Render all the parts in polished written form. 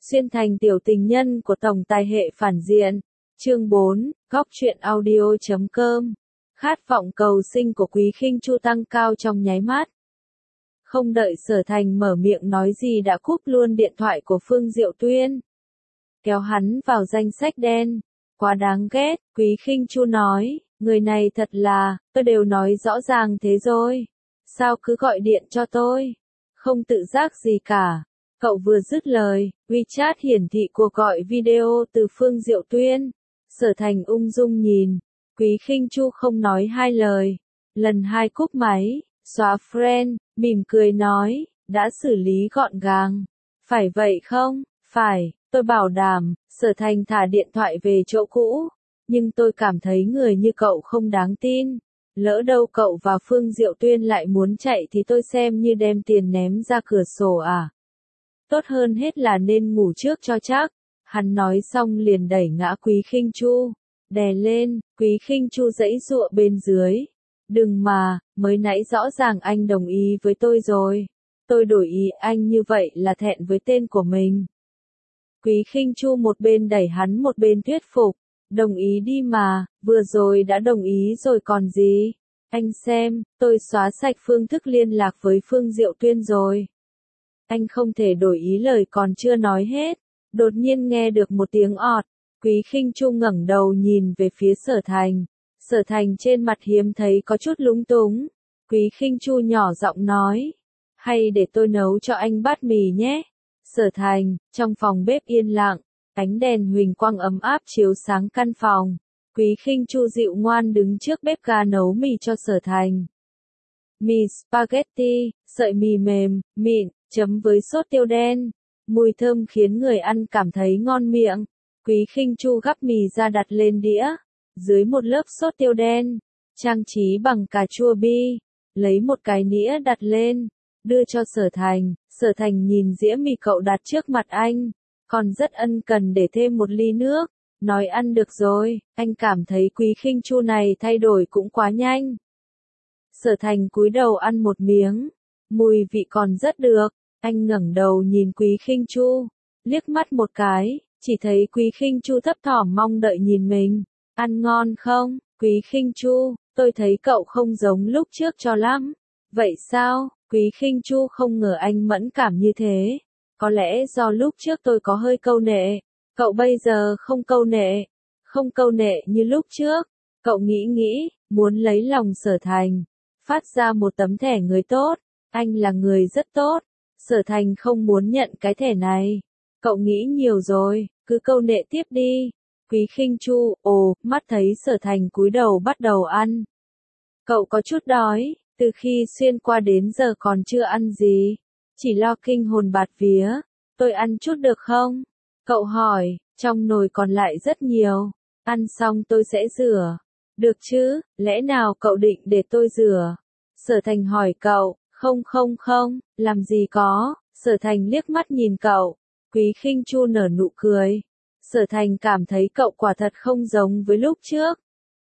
Xuyên thành tiểu tình nhân của tổng tài hệ phản diện. Chương 4, góc truyện audio.com. Khát vọng cầu sinh của Quý Khinh Chu tăng cao trong nháy mắt. Không đợi Sở Thành mở miệng nói gì đã cúp luôn điện thoại của Phương Diệu Tuyên. Kéo hắn vào danh sách đen. Quá đáng ghét, Quý Khinh Chu nói, người này thật là, tôi đều nói rõ ràng thế rồi. Sao cứ gọi điện cho tôi? Không tự giác gì cả. Cậu vừa dứt lời, WeChat hiển thị cuộc gọi video từ Phương Diệu Tuyên. Sở Thành ung dung nhìn. Quý Khinh Chu không nói hai lời. Lần hai cúp máy, xóa friend, mỉm cười nói, đã xử lý gọn gàng. Phải vậy không? Phải, tôi bảo đảm. Sở Thành thả điện thoại về chỗ cũ. Nhưng tôi cảm thấy người như cậu không đáng tin. Lỡ đâu cậu và Phương Diệu Tuyên lại muốn chạy thì tôi xem như đem tiền ném ra cửa sổ à. Tốt hơn hết là nên ngủ trước cho chắc. Hắn nói xong liền đẩy ngã Quý Khinh Chu. Đè lên, Quý Khinh Chu giãy giụa bên dưới. Đừng mà, mới nãy rõ ràng anh đồng ý với tôi rồi. Tôi đổi ý anh như vậy là thẹn với tên của mình. Quý Khinh Chu một bên đẩy hắn một bên thuyết phục. Đồng ý đi mà, vừa rồi đã đồng ý rồi còn gì. Anh xem, tôi xóa sạch phương thức liên lạc với Phương Diệu Tuyên rồi. Anh không thể đổi ý lời còn chưa nói hết. Đột nhiên nghe được một tiếng ọt. Quý Khinh Chu ngẩng đầu nhìn về phía Sở Thành. Sở Thành trên mặt hiếm thấy có chút lúng túng. Quý Khinh Chu nhỏ giọng nói. Hay để tôi nấu cho anh bát mì nhé. Sở Thành, trong phòng bếp yên lặng. Ánh đèn huỳnh quang ấm áp chiếu sáng căn phòng. Quý Khinh Chu dịu ngoan đứng trước bếp ga nấu mì cho Sở Thành. Mì spaghetti, sợi mì mềm, mịn, chấm với sốt tiêu đen. Mùi thơm khiến người ăn cảm thấy ngon miệng. Quý Khinh Chu gắp mì ra đặt lên đĩa. Dưới một lớp sốt tiêu đen, trang trí bằng cà chua bi. Lấy một cái nĩa đặt lên, đưa cho Sở Thành. Sở Thành nhìn dĩa mì cậu đặt trước mặt anh. Còn rất ân cần để thêm một ly nước. Nói ăn được rồi, anh cảm thấy Quý Khinh Chu này thay đổi cũng quá nhanh. Sở Thành cúi đầu ăn một miếng. Mùi vị còn rất được. Anh ngẩng đầu nhìn Quý Khinh Chu. Liếc mắt một cái, chỉ thấy Quý Khinh Chu thấp thỏm mong đợi nhìn mình. Ăn ngon không, Quý Khinh Chu? Tôi thấy cậu không giống lúc trước cho lắm. Vậy sao? Quý Khinh Chu không ngờ anh mẫn cảm như thế. Có lẽ do lúc trước tôi có hơi câu nệ. Cậu bây giờ không câu nệ. Không câu nệ như lúc trước. Cậu nghĩ, muốn lấy lòng Sở Thành. Phát ra một tấm thẻ người tốt. Anh là người rất tốt. Sở Thành không muốn nhận cái thẻ này. Cậu nghĩ nhiều rồi, cứ câu nệ tiếp đi. Quý Khinh Chu, mắt thấy Sở Thành cúi đầu bắt đầu ăn. Cậu có chút đói, từ khi xuyên qua đến giờ còn chưa ăn gì. Chỉ lo kinh hồn bạt vía. Tôi ăn chút được không? Cậu hỏi, trong nồi còn lại rất nhiều. Ăn xong tôi sẽ rửa. Được chứ, lẽ nào cậu định để tôi rửa? Sở Thành hỏi cậu, không, làm gì có. Sở Thành liếc mắt nhìn cậu. Quý Khinh Chu nở nụ cười. Sở Thành cảm thấy cậu quả thật không giống với lúc trước.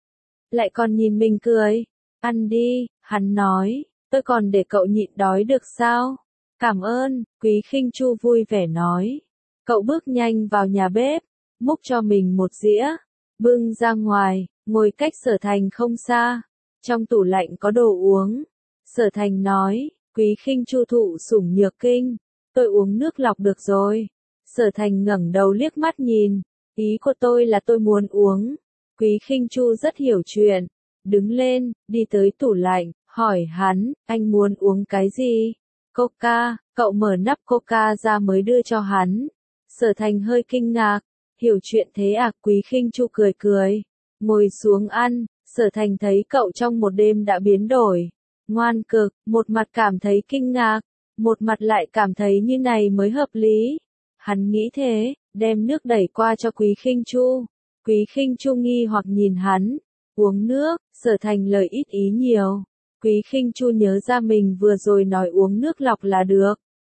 Lại còn nhìn mình cười. Ăn đi, hắn nói, tôi còn để cậu nhịn đói được sao? Cảm ơn, Quý Khinh Chu vui vẻ nói. Cậu bước nhanh vào nhà bếp, múc cho mình một dĩa, bưng ra ngoài, ngồi cách Sở Thành không xa. Trong tủ lạnh có đồ uống. Sở Thành nói, Quý Khinh Chu thụ sủng nhược kinh. Tôi uống nước lọc được rồi. Sở Thành ngẩng đầu liếc mắt nhìn. Ý của tôi là tôi muốn uống. Quý Khinh Chu rất hiểu chuyện. Đứng lên, đi tới tủ lạnh, hỏi hắn, anh muốn uống cái gì? Coca, cậu mở nắp Coca ra mới đưa cho hắn. Sở Thành hơi kinh ngạc. Hiểu chuyện thế à? Quý Khinh Chu cười cười. Ngồi xuống ăn. Sở Thành thấy cậu trong một đêm đã biến đổi. Ngoan cực, một mặt cảm thấy kinh ngạc. Một mặt lại cảm thấy như này mới hợp lý. Hắn nghĩ thế, đem nước đẩy qua cho Quý Khinh Chu. Quý Khinh Chu nghi hoặc nhìn hắn. Uống nước. Sở Thành lời ít ý nhiều. Quý Khinh Chu nhớ ra mình vừa rồi nói uống nước lọc là được.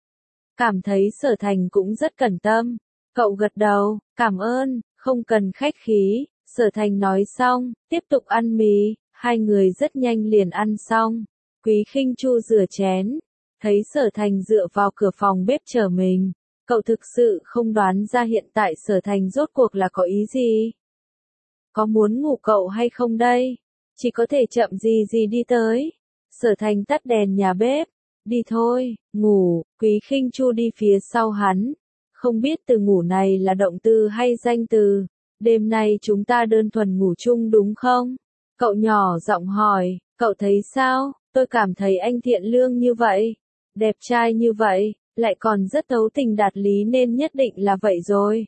Cảm thấy Sở Thành cũng rất cẩn tâm. Cậu gật đầu, cảm ơn, không cần khách khí. Sở Thành nói xong, tiếp tục ăn mì. Hai người rất nhanh liền ăn xong. Quý Khinh Chu rửa chén. Thấy Sở Thành dựa vào cửa phòng bếp chờ mình. Cậu thực sự không đoán ra hiện tại Sở Thành rốt cuộc là có ý gì? Có muốn ngủ cậu hay không đây? Chỉ có thể chậm gì gì đi tới. Sở Thành tắt đèn nhà bếp. Đi thôi, ngủ. Quý Khinh Chu đi phía sau hắn. Không biết từ ngủ này là động từ hay danh từ. Đêm nay chúng ta đơn thuần ngủ chung đúng không? Cậu nhỏ giọng hỏi, cậu thấy sao? Tôi cảm thấy anh thiện lương như vậy, đẹp trai như vậy, lại còn rất thấu tình đạt lý nên nhất định là vậy rồi.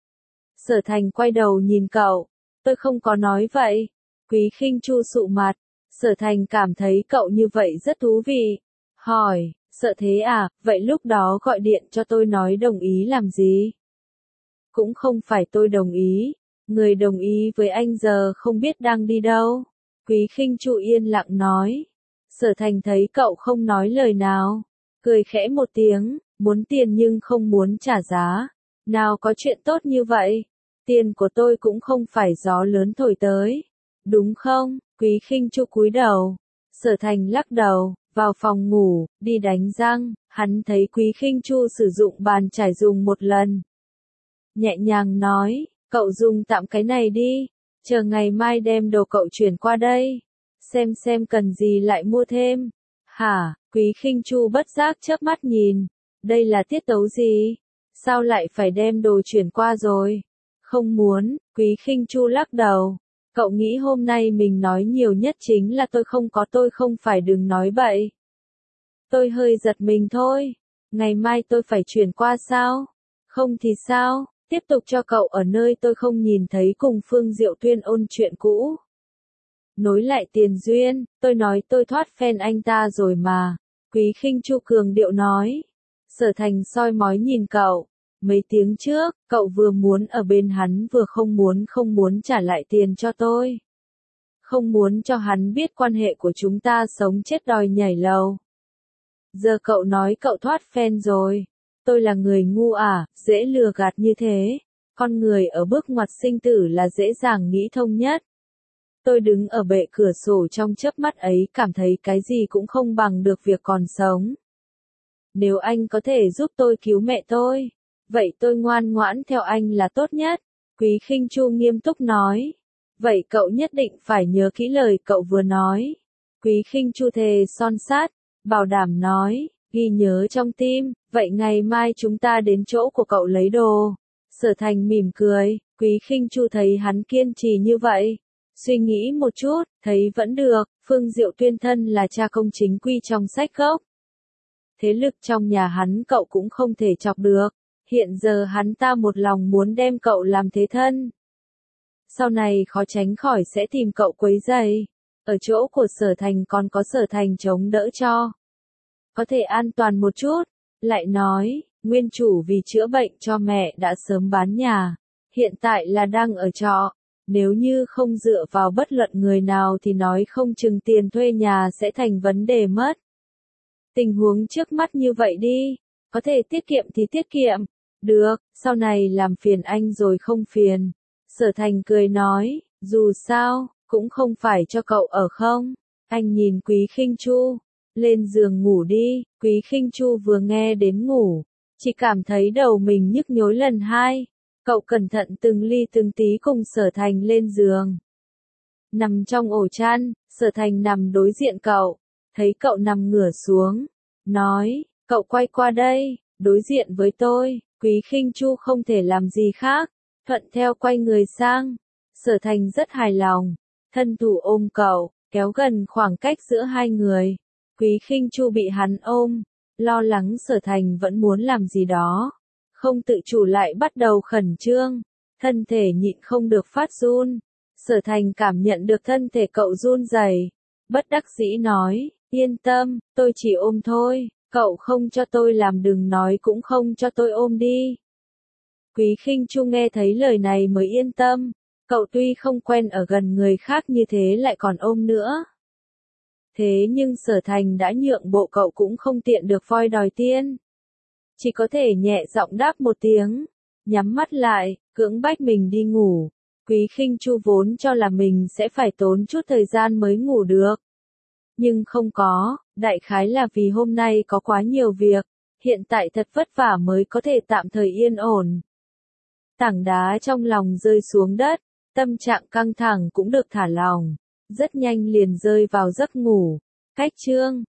Sở Thành quay đầu nhìn cậu, tôi không có nói vậy. Quý Khinh Chu sụ mặt, Sở Thành cảm thấy cậu như vậy rất thú vị. Hỏi, sợ thế à, vậy lúc đó gọi điện cho tôi nói đồng ý làm gì? Cũng không phải tôi đồng ý, người đồng ý với anh giờ không biết đang đi đâu. Quý Khinh Chu yên lặng nói. Sở Thành thấy cậu không nói lời nào, cười khẽ một tiếng, muốn tiền nhưng không muốn trả giá. Nào có chuyện tốt như vậy, tiền của tôi cũng không phải gió lớn thổi tới. Đúng không? Quý Khinh Chu cúi đầu. Sở Thành lắc đầu, vào phòng ngủ, đi đánh răng, hắn thấy Quý Khinh Chu sử dụng bàn chải dùng một lần. Nhẹ nhàng nói, cậu dùng tạm cái này đi, chờ ngày mai đem đồ cậu chuyển qua đây. Xem cần gì lại mua thêm. Hả, Quý Khinh Chu bất giác chớp mắt nhìn. Đây là tiết tấu gì? Sao lại phải đem đồ chuyển qua rồi? Không muốn, Quý Khinh Chu lắc đầu. Cậu nghĩ hôm nay mình nói nhiều nhất chính là tôi không phải đừng nói bậy. Tôi hơi giật mình thôi. Ngày mai tôi phải chuyển qua sao? Không thì sao? Tiếp tục cho cậu ở nơi tôi không nhìn thấy cùng Phương Diệu Tuyên ôn chuyện cũ. Nối lại tiền duyên, tôi nói tôi thoát fan anh ta rồi mà. Quý Khinh Chu cường điệu nói. Sở Thành soi mói nhìn cậu. Mấy tiếng trước, cậu vừa muốn ở bên hắn vừa không muốn trả lại tiền cho tôi. Không muốn cho hắn biết quan hệ của chúng ta sống chết đòi nhảy lầu. Giờ cậu nói cậu thoát fan rồi. Tôi là người ngu à, dễ lừa gạt như thế. Con người ở bước ngoặt sinh tử là dễ dàng nghĩ thông nhất. Tôi đứng ở bệ cửa sổ trong chớp mắt ấy cảm thấy cái gì cũng không bằng được việc còn sống. Nếu anh có thể giúp tôi cứu mẹ tôi, vậy tôi ngoan ngoãn theo anh là tốt nhất. Quý Khinh Chu nghiêm túc nói. Vậy cậu nhất định phải nhớ kỹ lời cậu vừa nói. Quý Khinh Chu thề son sát, bảo đảm nói, ghi nhớ trong tim, vậy ngày mai chúng ta đến chỗ của cậu lấy đồ. Sở Thành mỉm cười, Quý Khinh Chu thấy hắn kiên trì như vậy. Suy nghĩ một chút, thấy vẫn được, Phương Diệu Tuyên thân là cha công chính quy trong sách gốc. Thế lực trong nhà hắn cậu cũng không thể chọc được, hiện giờ hắn ta một lòng muốn đem cậu làm thế thân. Sau này khó tránh khỏi sẽ tìm cậu quấy rầy, ở chỗ của Sở Thành còn có Sở Thành chống đỡ cho. Có thể an toàn một chút, lại nói, nguyên chủ vì chữa bệnh cho mẹ đã sớm bán nhà, hiện tại là đang ở trọ. Nếu như không dựa vào bất luận người nào thì nói không chừng tiền thuê nhà sẽ thành vấn đề mất. Tình huống trước mắt như vậy đi, có thể tiết kiệm thì tiết kiệm. Được, sau này làm phiền anh rồi không phiền. Sở Thành cười nói, dù sao, cũng không phải cho cậu ở không. Anh nhìn Quý Khinh Chu, lên giường ngủ đi. Quý Khinh Chu vừa nghe đến ngủ, chỉ cảm thấy đầu mình nhức nhối lần hai. Cậu cẩn thận từng ly từng tí cùng Sở Thành lên giường. Nằm trong ổ chăn, Sở Thành nằm đối diện cậu, thấy cậu nằm ngửa xuống, nói, cậu quay qua đây, đối diện với tôi. Quý Khinh Chu không thể làm gì khác, thuận theo quay người sang. Sở Thành rất hài lòng, thân thủ ôm cậu, kéo gần khoảng cách giữa hai người. Quý Khinh Chu bị hắn ôm, lo lắng Sở Thành vẫn muốn làm gì đó. Không tự chủ lại bắt đầu khẩn trương, thân thể nhịn không được phát run. Sở Thành cảm nhận được thân thể cậu run rẩy, bất đắc dĩ nói, yên tâm, tôi chỉ ôm thôi, cậu không cho tôi làm đừng nói cũng không cho tôi ôm đi. Quý Khinh Chu nghe thấy lời này mới yên tâm, cậu tuy không quen ở gần người khác như thế lại còn ôm nữa. Thế nhưng Sở Thành đã nhượng bộ cậu cũng không tiện được voi đòi tiên. Chỉ có thể nhẹ giọng đáp một tiếng, nhắm mắt lại, cưỡng bách mình đi ngủ. Quý Khinh Chu vốn cho là mình sẽ phải tốn chút thời gian mới ngủ được. Nhưng không có, đại khái là vì hôm nay có quá nhiều việc, hiện tại thật vất vả mới có thể tạm thời yên ổn. Tảng đá trong lòng rơi xuống đất, tâm trạng căng thẳng cũng được thả lỏng, rất nhanh liền rơi vào giấc ngủ. Cách chương